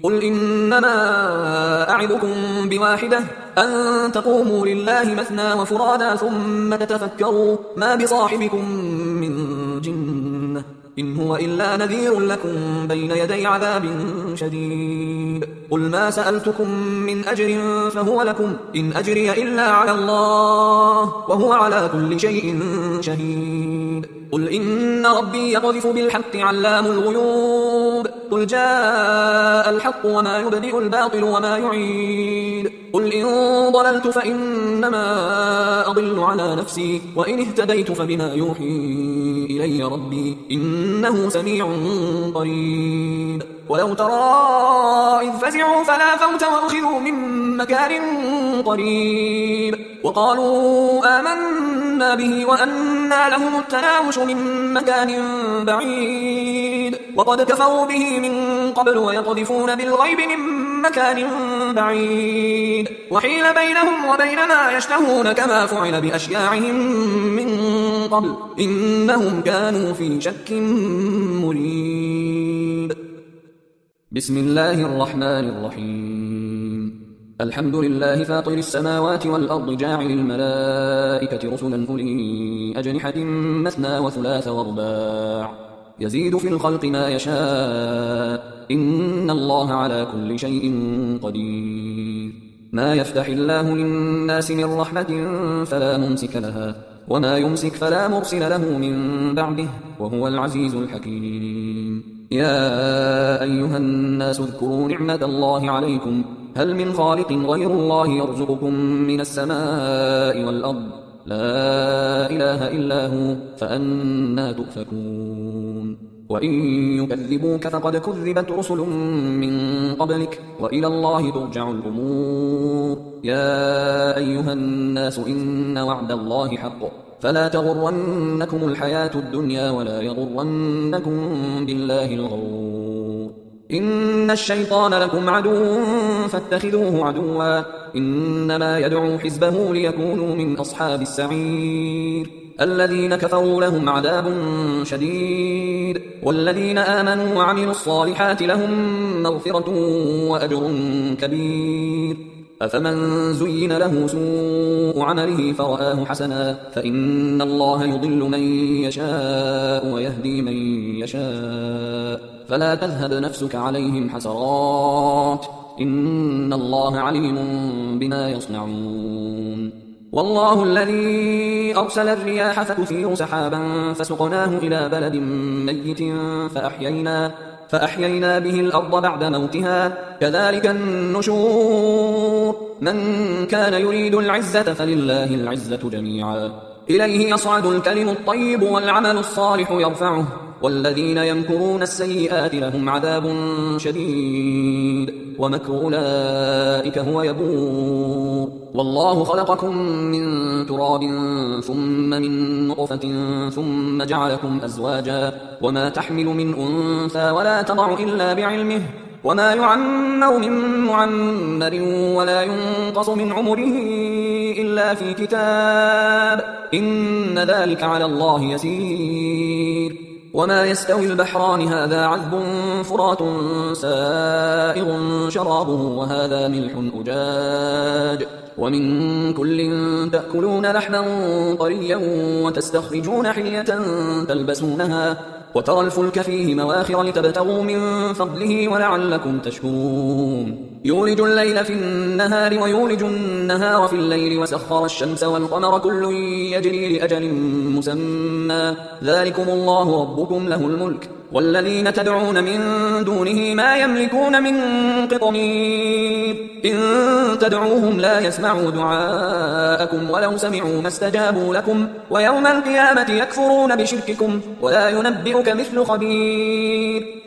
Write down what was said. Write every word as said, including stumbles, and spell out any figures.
قل إنما أعظكم بواحدة أن تقوموا لله مثنى وفرادا ثم تتفكروا ما بصاحبكم من جنة إن هو إلا نذير لكم بين يدي عذاب شديد. قل ما سألتكم من أجر فهو لكم إن أجري إلا على الله وهو على كل شيء شهيد. قل إن ربي يقذف بالحق علام الغيوب. قل جاء الحق وما يبدئ الباطل وما يعيد. قل إن ضللت فإنما أضل على نفسي وإن اهتديت فبما يوحي إلي ربي إنه سميع قريب. ولو ترى إذ فزعوا فلا فوت وأخذوا من مكان قريب وقالوا آمنا به وأنى لهم التناوش من مكان بعيد وقد كفروا به من قبل ويقذفون بالغيب من مكان بعيد وحيل بينهم وبين ما يشتهون كما فعل بأشياعهم من قبل إنهم كانوا في شك مريب. بسم الله الرحمن الرحيم. الحمد لله فاطر السماوات والأرض جاعل الملائكة رسلا أولي أجنحة مثنى وثلاث ورباع يزيد في الخلق ما يشاء إن الله على كل شيء قدير. ما يفتح الله للناس من رحمة فلا ممسك لها وما يمسك فلا مرسل له من بعده وهو العزيز الحكيم. يا أيها الناس اذكروا نعمة الله عليكم هل من خالق غير الله يرزقكم من السماء والأرض لا إله إلا هو فأنى تؤفكون. وإن يكذبوك فقد كذبت رسل من قبلك وإلى الله ترجع الأمور. يا أيها الناس إن وعد الله حق فلا تغرنكم الحياة الدنيا ولا يغرنكم بالله الغرور. إن الشيطان لكم عدو فاتخذوه عدوا إنما يدعو حزبه ليكونوا من أصحاب السعير. الذين كفروا لهم عذاب شديد والذين آمنوا وعملوا الصالحات لهم مغفرة وأجر كبير. أفمن زين له سوء عمله فرآه حسنا فإن الله يضل من يشاء ويهدي من يشاء فلا تذهب نفسك عليهم حسرات إن الله عليم بما يصنعون. والله الذي أرسل الرياح فتثير سحابا فسقناه إلى بلد ميت فأحيينا فأحيينا به الأرض بعد موتها كذلك النشور. من كان يريد العزة فلله العزة جميعا إليه يصعد الكلم الطيب والعمل الصالح يرفعه والذين يمكرون السيئات لهم عذاب شديد ومكر أولئك هو يبور. والله خلقكم من تراب ثم من نطفة ثم جعلكم أزواجا وما تحمل من أنثى ولا تضع إلا بعلمه وما يعمر من معمر ولا ينقص من عمره إلا في كتاب إن ذلك على الله يسير. وما يستوي البحران هذا عذب فرات سائغ شرابه وهذا ملح أجاج ومن كل تأكلون لحما طريا وتستخرجون حلية تلبسونها وترى الفلك فيه مواخر لتبتغوا من فضله ولعلكم تشكرون. يولج الليل في النهار ويولج النهار في الليل وسخر الشمس والقمر كل يجري لأجل مسمى ذلكم الله ربكم له الملك والذين تدعون من دونه ما يملكون من قطمير إن تدعوهم لا يسمعوا دعاءكم ولو سمعوا ما استجابوا لكم ويوم القيامة يكفرون بشرككم ولا ينبئك مثل خبير.